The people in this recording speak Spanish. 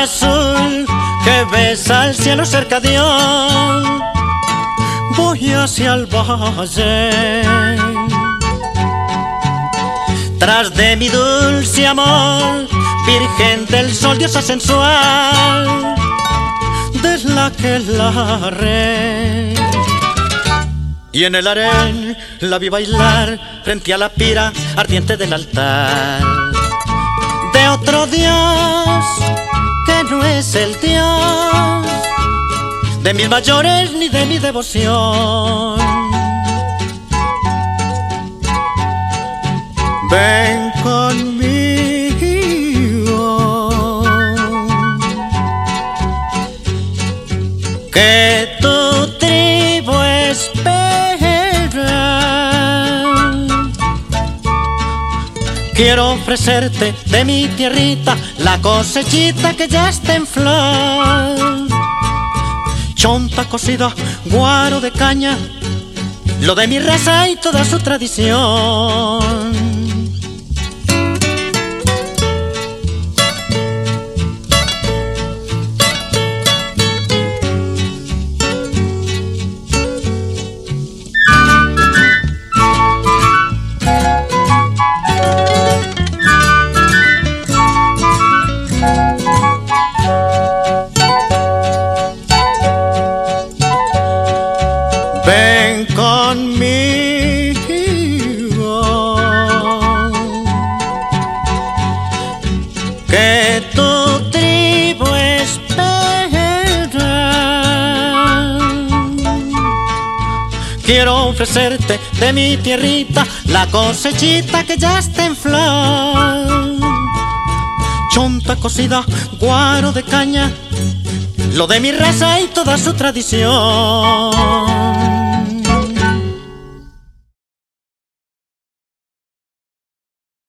azul que besa el cielo cercadión, voy hacia el valle. Tras de mi dulce amor, virgen del sol, diosa sensual, de la que la re. Y en el harén la vi bailar frente a la pira ardiente del altar de otro Dios que no es el Dios de mis mayores ni de mi devoción. Ven conmigo, que tu tribu espera. Quiero ofrecerte de mi tierrita la cosechita que ya está en flor. Chonta cocida, guaro de caña, lo de mi raza y toda su tradición. Ven conmigo, que tu tribu espera. Quiero ofrecerte de mi tierrita la cosechita que ya está en flor. Chonta cocida, guaro de caña, lo de mi raza y toda su tradición.